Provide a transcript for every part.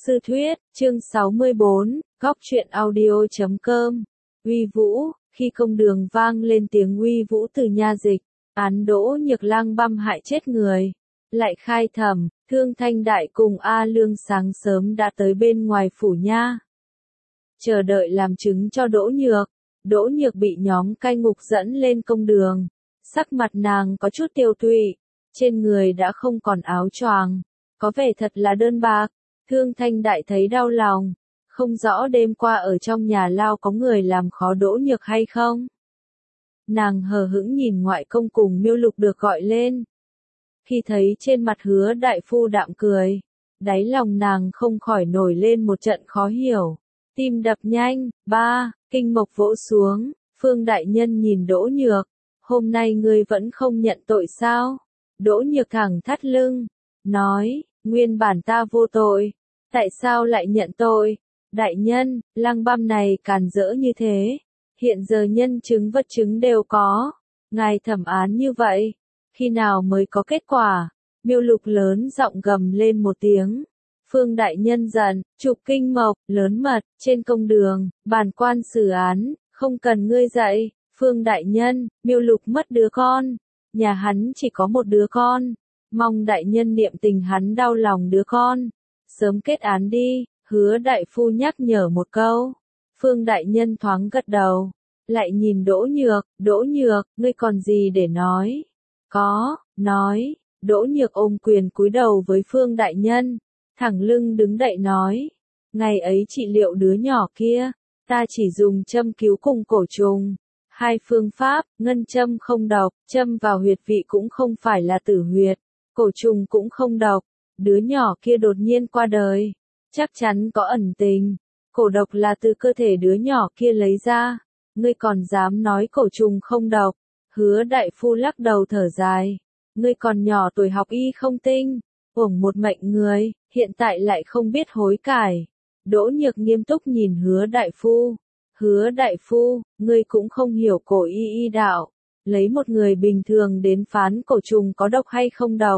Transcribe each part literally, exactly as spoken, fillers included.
Sư thuyết, chương sáu mươi bốn, góc truyện audio chấm com. Uy vũ, khi công đường vang lên tiếng uy vũ từ nha dịch, án Đỗ Nhược Lang băm hại chết người, lại khai thẩm, Thương Thanh Đại cùng A Lương sáng sớm đã tới bên ngoài phủ nha. Chờ đợi làm chứng cho Đỗ Nhược. Đỗ Nhược bị nhóm cai ngục dẫn lên công đường, sắc mặt nàng có chút tiêu tụy, trên người đã không còn áo choàng, có vẻ thật là đơn bạc. Thương Thanh Đại thấy đau lòng, không rõ đêm qua ở trong nhà lao có người làm khó Đỗ Nhược hay không. Nàng hờ hững nhìn ngoại công cùng Miêu Lục được gọi lên. Khi thấy trên mặt Hứa đại phu đạm cười, đáy lòng nàng không khỏi nổi lên một trận khó hiểu, tim đập nhanh. Ba, kinh mộc vỗ xuống, Phương đại nhân nhìn Đỗ Nhược, hôm nay ngươi vẫn không nhận tội sao? Đỗ Nhược thẳng thắt lưng, nói, nguyên bản ta vô tội, tại sao lại nhận tội? Đại nhân, Lang băm này càn rỡ như thế, hiện giờ nhân chứng vật chứng đều có, ngài thẩm án như vậy, khi nào mới có kết quả? Miêu Lục lớn giọng gầm lên một tiếng. Phương đại nhân giận, trục kinh mộc, lớn mật, trên công đường, bản quan xử án, không cần ngươi dạy. Phương đại nhân, Miêu Lục mất đứa con, nhà hắn chỉ có một đứa con, mong đại nhân niệm tình hắn đau lòng đứa con, sớm kết án đi. Hứa đại phu nhắc nhở một câu. Phương đại nhân thoáng gật đầu, lại nhìn Đỗ Nhược, Đỗ Nhược, ngươi còn gì để nói? Có, nói. Đỗ Nhược ôm quyền cúi đầu với Phương đại nhân, thẳng lưng đứng đậy nói, ngày ấy trị liệu đứa nhỏ kia, ta chỉ dùng châm cứu cùng cổ trùng, hai phương pháp, ngân châm không độc, châm vào huyệt vị cũng không phải là tử huyệt, cổ trùng cũng không độc, đứa nhỏ kia đột nhiên qua đời, chắc chắn có ẩn tình, cổ độc là từ cơ thể đứa nhỏ kia lấy ra, ngươi còn dám nói cổ trùng không độc? Hứa đại phu lắc đầu thở dài, ngươi còn nhỏ tuổi học y không tinh, uổng một mệnh người, hiện tại lại không biết hối cải. Đỗ Nhược nghiêm túc nhìn Hứa đại phu, Hứa đại phu, ngươi cũng không hiểu cổ y y đạo, lấy một người bình thường đến phán cổ trùng có độc hay không độc.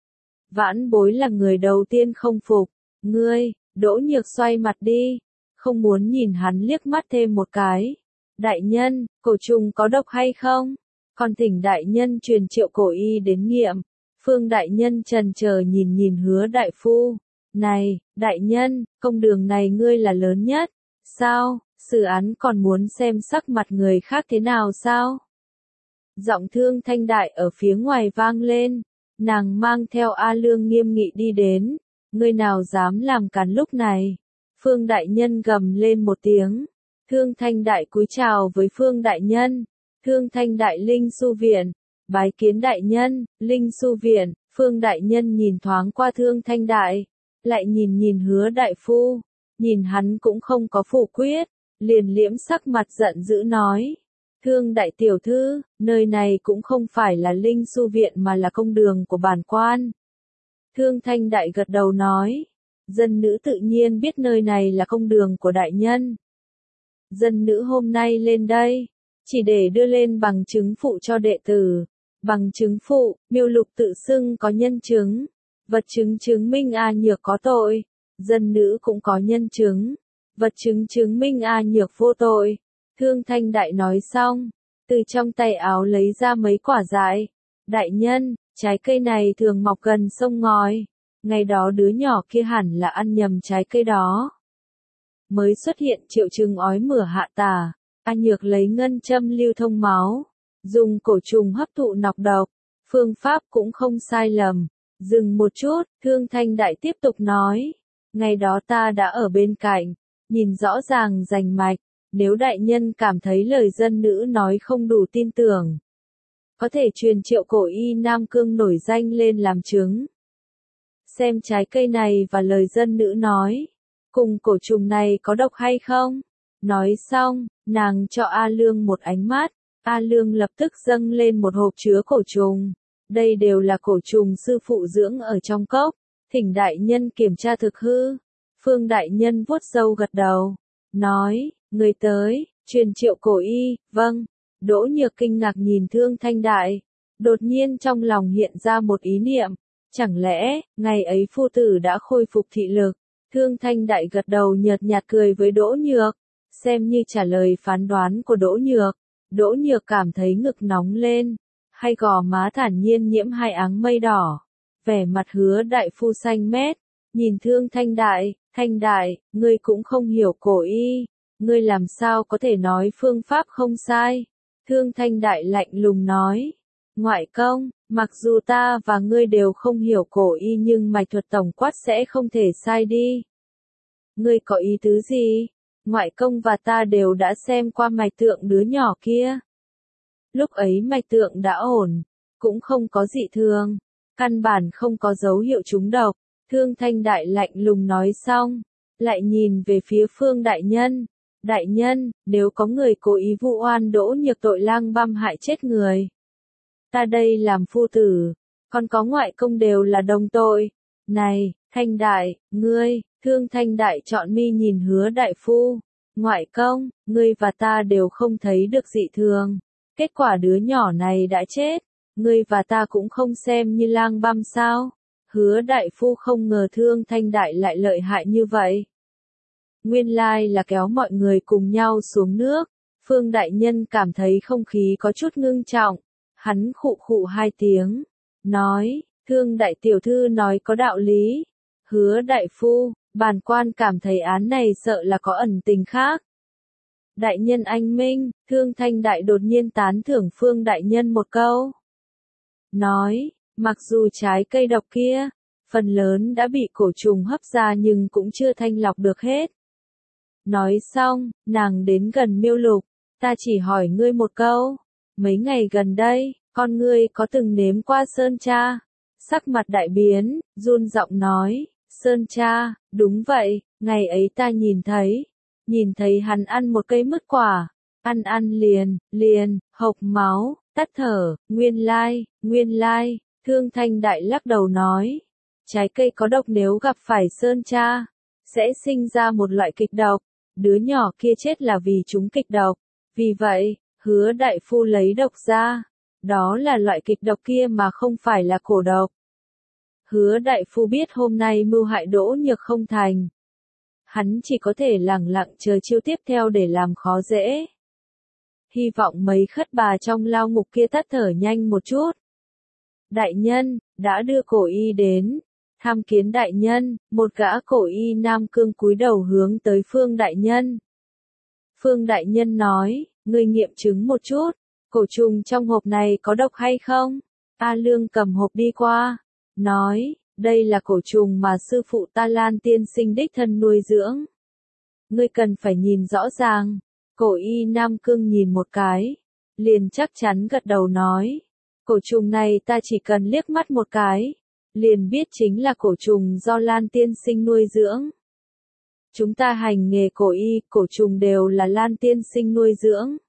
Vãn bối là người đầu tiên không phục, ngươi. Đỗ Nhược xoay mặt đi, không muốn nhìn hắn liếc mắt thêm một cái. Đại nhân, cổ trùng có độc hay không? Còn thỉnh đại nhân truyền triệu cổ y đến nghiệm. Phương đại nhân trần chờ nhìn nhìn Hứa đại phu. Này, đại nhân, công đường này ngươi là lớn nhất. Sao, xử án còn muốn xem sắc mặt người khác thế nào sao? Giọng Thương Thanh Đại ở phía ngoài vang lên. Nàng mang theo A Lương nghiêm nghị đi đến. Ngươi nào dám làm càn lúc này? Phương đại nhân gầm lên một tiếng. Thương Thanh Đại cúi chào với Phương đại nhân. Thương Thanh Đại Linh Su Viện. Bái kiến đại nhân, Linh Su Viện. Phương đại nhân nhìn thoáng qua Thương Thanh Đại, lại nhìn nhìn Hứa đại phu, nhìn hắn cũng không có phủ quyết, liền liễm sắc mặt giận dữ nói. Thương đại tiểu thư, nơi này cũng không phải là Linh Su Viện mà là công đường của bản quan. Thương Thanh Đại gật đầu nói, dân nữ tự nhiên biết nơi này là công đường của đại nhân. Dân nữ hôm nay lên đây, chỉ để đưa lên bằng chứng phụ cho đệ tử. Bằng chứng phụ, Miêu Lục tự xưng có nhân chứng, vật chứng chứng minh A Nhược có tội, dân nữ cũng có nhân chứng, vật chứng chứng minh A Nhược vô tội. Thương Thanh Đại nói xong, từ trong tay áo lấy ra mấy quả dại. Đại nhân, trái cây này thường mọc gần sông ngòi, ngày đó đứa nhỏ kia hẳn là ăn nhầm trái cây đó. Mới xuất hiện triệu chứng ói mửa hạ tả, A Nhược lấy ngân châm lưu thông máu, dùng cổ trùng hấp thụ nọc độc, phương pháp cũng không sai lầm. Dừng một chút, Thương Thanh Đại tiếp tục nói, ngày đó ta đã ở bên cạnh, nhìn rõ ràng rành mạch, nếu đại nhân cảm thấy lời dân nữ nói không đủ tin tưởng, có thể truyền triệu cổ y Nam Cương nổi danh lên làm chứng. Xem trái cây này và lời dân nữ nói, cùng cổ trùng này có độc hay không? Nói xong, nàng cho A Lương một ánh mắt, A Lương lập tức dâng lên một hộp chứa cổ trùng. Đây đều là cổ trùng sư phụ dưỡng ở trong cốc, thỉnh đại nhân kiểm tra thực hư. Phương đại nhân vuốt râu gật đầu, nói, người tới, truyền triệu cổ y, vâng. Đỗ Nhược kinh ngạc nhìn Thương Thanh Đại, đột nhiên trong lòng hiện ra một ý niệm, chẳng lẽ, ngày ấy phu tử đã khôi phục thị lực, Thương Thanh Đại gật đầu nhợt nhạt cười với Đỗ Nhược, xem như trả lời phán đoán của Đỗ Nhược. Đỗ Nhược cảm thấy ngực nóng lên, hai gò má thản nhiên nhiễm hai áng mây đỏ. Vẻ mặt Hứa đại phu xanh mét, nhìn Thương Thanh Đại, Thanh Đại, ngươi cũng không hiểu cổ y, ngươi làm sao có thể nói phương pháp không sai. Thương Thanh Đại lạnh lùng nói, ngoại công, mặc dù ta và ngươi đều không hiểu cổ y nhưng mạch thuật tổng quát sẽ không thể sai đi. Ngươi có ý tứ gì? Ngoại công và ta đều đã xem qua mạch tượng đứa nhỏ kia. Lúc ấy mạch tượng đã ổn, cũng không có dị thường, căn bản không có dấu hiệu trúng độc. Thương Thanh Đại lạnh lùng nói xong, lại nhìn về phía Phương đại nhân. Đại nhân, nếu có người cố ý vu oan Đỗ Nhược tội lang băm hại chết người, ta đây làm phu tử, còn có ngoại công đều là đồng tội. Này, Thanh Đại, ngươi, Thương Thanh Đại chọn mi nhìn Hứa đại phu, ngoại công, ngươi và ta đều không thấy được dị thường, kết quả đứa nhỏ này đã chết, ngươi và ta cũng không xem như lang băm sao? Hứa đại phu không ngờ Thương Thanh Đại lại lợi hại như vậy. Nguyên lai là kéo mọi người cùng nhau xuống nước. Phương đại nhân cảm thấy không khí có chút ngưng trọng. Hắn khụ khụ hai tiếng. Nói, Thương đại tiểu thư nói có đạo lý. Hứa đại phu, bản quan cảm thấy án này sợ là có ẩn tình khác. Đại nhân anh minh, Thương Thanh Đại đột nhiên tán thưởng Phương đại nhân một câu. Nói, mặc dù trái cây độc kia, phần lớn đã bị cổ trùng hấp ra nhưng cũng chưa thanh lọc được hết. Nói xong, nàng đến gần Miêu Lục, ta chỉ hỏi ngươi một câu, mấy ngày gần đây, con ngươi có từng nếm qua sơn cha? Sắc mặt đại biến, run giọng nói, sơn cha, đúng vậy, ngày ấy ta nhìn thấy, nhìn thấy hắn ăn một cây mứt quả, ăn ăn liền, liền, hộc máu, tắt thở, nguyên lai, nguyên lai, Thương Thanh Đại lắc đầu nói, trái cây có độc nếu gặp phải sơn cha, sẽ sinh ra một loại kịch độc. Đứa nhỏ kia chết là vì chúng kịch độc. Vì vậy, Hứa đại phu lấy độc ra. Đó là loại kịch độc kia mà không phải là cổ độc. Hứa đại phu biết hôm nay mưu hại Đỗ Nhược không thành. Hắn chỉ có thể lẳng lặng chờ chiêu tiếp theo để làm khó dễ. Hy vọng mấy khất bà trong lao ngục kia tắt thở nhanh một chút. Đại nhân, đã đưa cổ y đến. Tham kiến đại nhân, một gã cổ y Nam Cương cúi đầu hướng tới Phương đại nhân. Phương đại nhân nói, ngươi nghiệm chứng một chút, cổ trùng trong hộp này có độc hay không? A Lương cầm hộp đi qua, nói, đây là cổ trùng mà sư phụ ta Lan tiên sinh đích thân nuôi dưỡng. Ngươi cần phải nhìn rõ ràng. Cổ y Nam Cương nhìn một cái, liền chắc chắn gật đầu nói, cổ trùng này ta chỉ cần liếc mắt một cái, liền biết chính là cổ trùng do Lan tiên sinh nuôi dưỡng. Chúng ta hành nghề cổ y, cổ trùng đều là Lan tiên sinh nuôi dưỡng.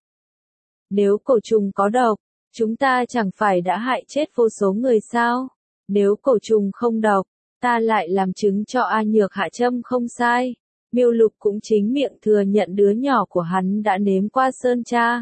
Nếu cổ trùng có độc, chúng ta chẳng phải đã hại chết vô số người sao? Nếu cổ trùng không độc, ta lại làm chứng cho A Nhược hạ châm không sai. Miêu Lục cũng chính miệng thừa nhận đứa nhỏ của hắn đã nếm qua sơn cha.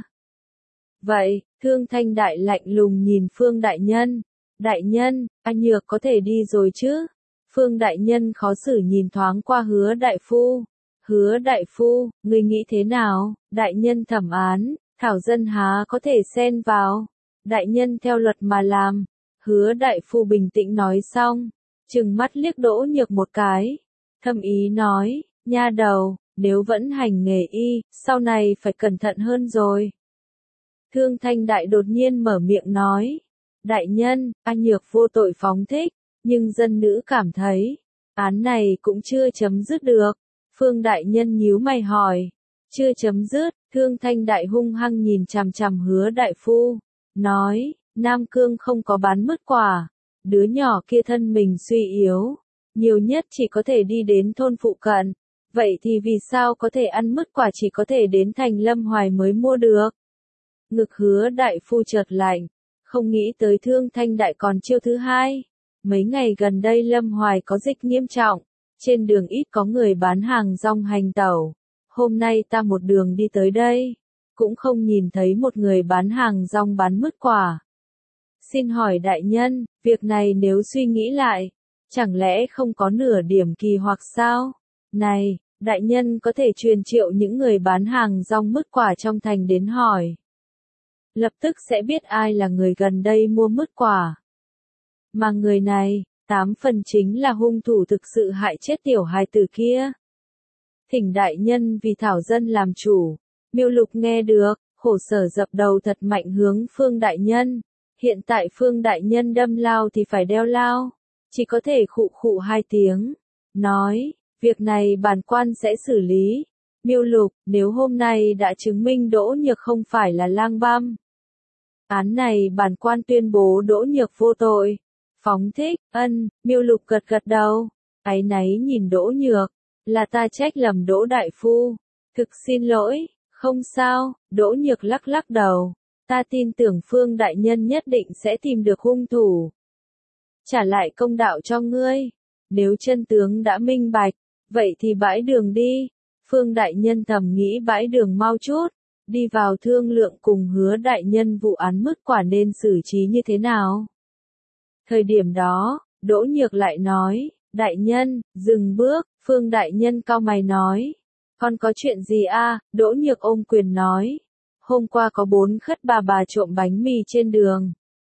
Vậy, Thương Thanh Đại lạnh lùng nhìn Phương đại nhân. Đại nhân, A Nhược có thể đi rồi chứ? Phương đại nhân khó xử nhìn thoáng qua Hứa đại phu. Hứa đại phu, ngươi nghĩ thế nào? Đại nhân thẩm án, thảo dân há có thể xen vào. Đại nhân theo luật mà làm. Hứa đại phu bình tĩnh nói xong, trừng mắt liếc Đỗ Nhược một cái. Thâm ý nói, nha đầu, nếu vẫn hành nghề y, sau này phải cẩn thận hơn rồi. Thương Thanh Đại đột nhiên mở miệng nói. Đại nhân, A Nhược vô tội phóng thích, nhưng dân nữ cảm thấy, án này cũng chưa chấm dứt được. Phương đại nhân nhíu mày hỏi, chưa chấm dứt, Thương Thanh Đại hung hăng nhìn chằm chằm Hứa đại phu, nói, Nam Cương không có bán mứt quả, đứa nhỏ kia thân mình suy yếu, nhiều nhất chỉ có thể đi đến thôn phụ cận, vậy thì vì sao có thể ăn mứt quả chỉ có thể đến thành Lâm Hoài mới mua được? Ngực Hứa đại phu chợt lạnh. Không nghĩ tới Thương Thanh Đại còn chiêu thứ hai. Mấy ngày gần đây Lâm Hoài có dịch nghiêm trọng. Trên đường ít có người bán hàng rong hành tẩu. Hôm nay ta một đường đi tới đây. Cũng không nhìn thấy một người bán hàng rong bán mứt quả. Xin hỏi đại nhân, việc này nếu suy nghĩ lại, chẳng lẽ không có nửa điểm kỳ hoặc sao? Này, đại nhân có thể truyền triệu những người bán hàng rong mứt quả trong thành đến hỏi. Lập tức sẽ biết ai là người gần đây mua mứt quả. Mà người này, tám phần chính là hung thủ thực sự hại chết tiểu hài tử kia. Thỉnh đại nhân vì thảo dân làm chủ. Miêu Lục nghe được, khổ sở dập đầu thật mạnh hướng Phương đại nhân. Hiện tại Phương đại nhân đâm lao thì phải đeo lao. Chỉ có thể khụ khụ hai tiếng. Nói, việc này bản quan sẽ xử lý. Miêu Lục, nếu hôm nay đã chứng minh Đỗ Nhược không phải là lang băm. Án này bản quan tuyên bố Đỗ Nhược vô tội. Phóng thích, ân, Miêu Lục gật gật đầu. Áy náy nhìn Đỗ Nhược. Là ta trách lầm Đỗ đại phu. Thực xin lỗi, không sao, Đỗ Nhược lắc lắc đầu. Ta tin tưởng Phương đại nhân nhất định sẽ tìm được hung thủ. Trả lại công đạo cho ngươi. Nếu chân tướng đã minh bạch, vậy thì bãi đường đi. Phương đại nhân thầm nghĩ bãi đường mau chút. Đi vào thương lượng cùng Hứa đại nhân vụ án mứt quả nên xử trí như thế nào. Thời điểm đó, Đỗ Nhược lại nói, đại nhân, dừng bước, Phương đại nhân cau mày nói. Còn có chuyện gì a? Đỗ Nhược ôm quyền nói. Hôm qua có bốn khất bà bà trộm bánh mì trên đường.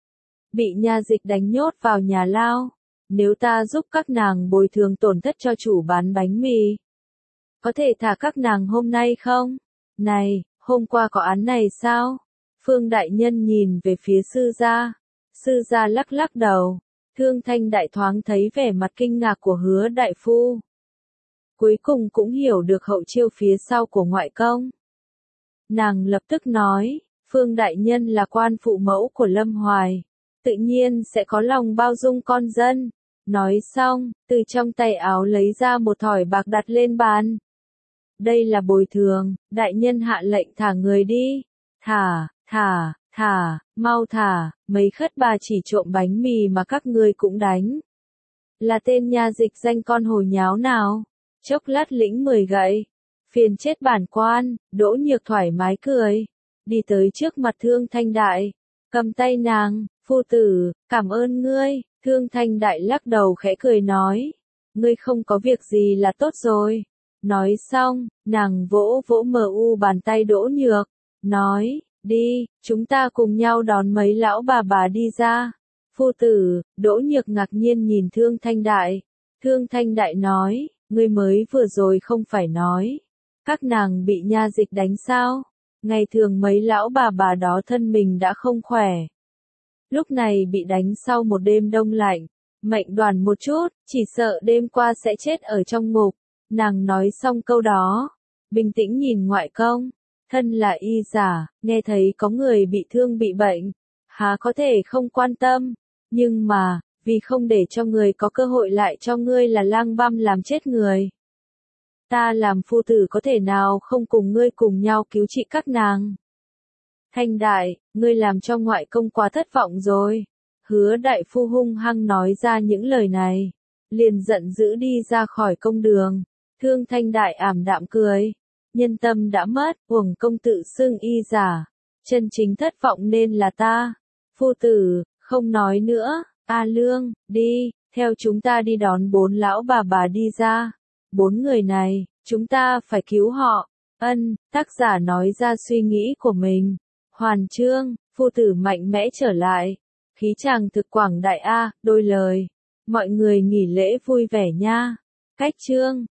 Bị nha dịch đánh nhốt vào nhà lao. Nếu ta giúp các nàng bồi thường tổn thất cho chủ bán bánh mì, có thể thả các nàng hôm nay không? Này, hôm qua có án này sao? Phương đại nhân nhìn về phía sư gia. Sư gia lắc lắc đầu. Thương Thanh đại thoáng thấy vẻ mặt kinh ngạc của Hứa đại phu. Cuối cùng cũng hiểu được hậu chiêu phía sau của ngoại công. Nàng lập tức nói, Phương đại nhân là quan phụ mẫu của Lâm Hoài. Tự nhiên sẽ có lòng bao dung con dân. Nói xong, từ trong tay áo lấy ra một thỏi bạc đặt lên bàn. Đây là bồi thường, đại nhân hạ lệnh thả người đi. Thả, thả, thả, mau thả, mấy khất bà chỉ trộm bánh mì mà các ngươi cũng đánh. Là tên nha dịch danh con hồi nháo nào? Chốc lát lĩnh mười gậy. Phiền chết bản quan, Đỗ Nhược thoải mái cười. Đi tới trước mặt Thương Thanh đại. Cầm tay nàng, phu tử, cảm ơn ngươi. Thương Thanh đại lắc đầu khẽ cười nói. Ngươi không có việc gì là tốt rồi. Nói xong, nàng vỗ vỗ mờ u bàn tay Đỗ Nhược. Nói, đi, chúng ta cùng nhau đón mấy lão bà bà đi ra. Phu tử, Đỗ Nhược ngạc nhiên nhìn Thương Thanh đại. Thương Thanh đại nói, ngươi mới vừa rồi không phải nói. Các nàng bị nha dịch đánh sao? Ngày thường mấy lão bà bà đó thân mình đã không khỏe. Lúc này bị đánh sau một đêm đông lạnh. Mệnh đoàn một chút, chỉ sợ đêm qua sẽ chết ở trong ngục. Nàng nói xong câu đó. Bình tĩnh nhìn ngoại công. Thân là y giả, nghe thấy có người bị thương bị bệnh. Há có thể không quan tâm. Nhưng mà, vì không để cho người có cơ hội lại cho ngươi là lang băm làm chết người. Ta làm phu tử có thể nào không cùng ngươi cùng nhau cứu trị các nàng. Thanh đại, ngươi làm cho ngoại công quá thất vọng rồi. Hứa đại phu hung hăng nói ra những lời này. Liền giận dữ đi ra khỏi công đường. Thương Thanh đại ảm đạm cười. Nhân tâm đã mất, uổng công tự xưng y giả. Chân chính thất vọng nên là ta. Phu tử, không nói nữa. A Lương, đi, theo chúng ta đi đón bốn lão bà bà đi ra. Bốn người này, chúng ta phải cứu họ. Ân, tác giả nói ra suy nghĩ của mình. Hoàn chương, phu tử mạnh mẽ trở lại. Khí chàng thực quảng đại A, đôi lời. Mọi người nghỉ lễ vui vẻ nha. Cách chương.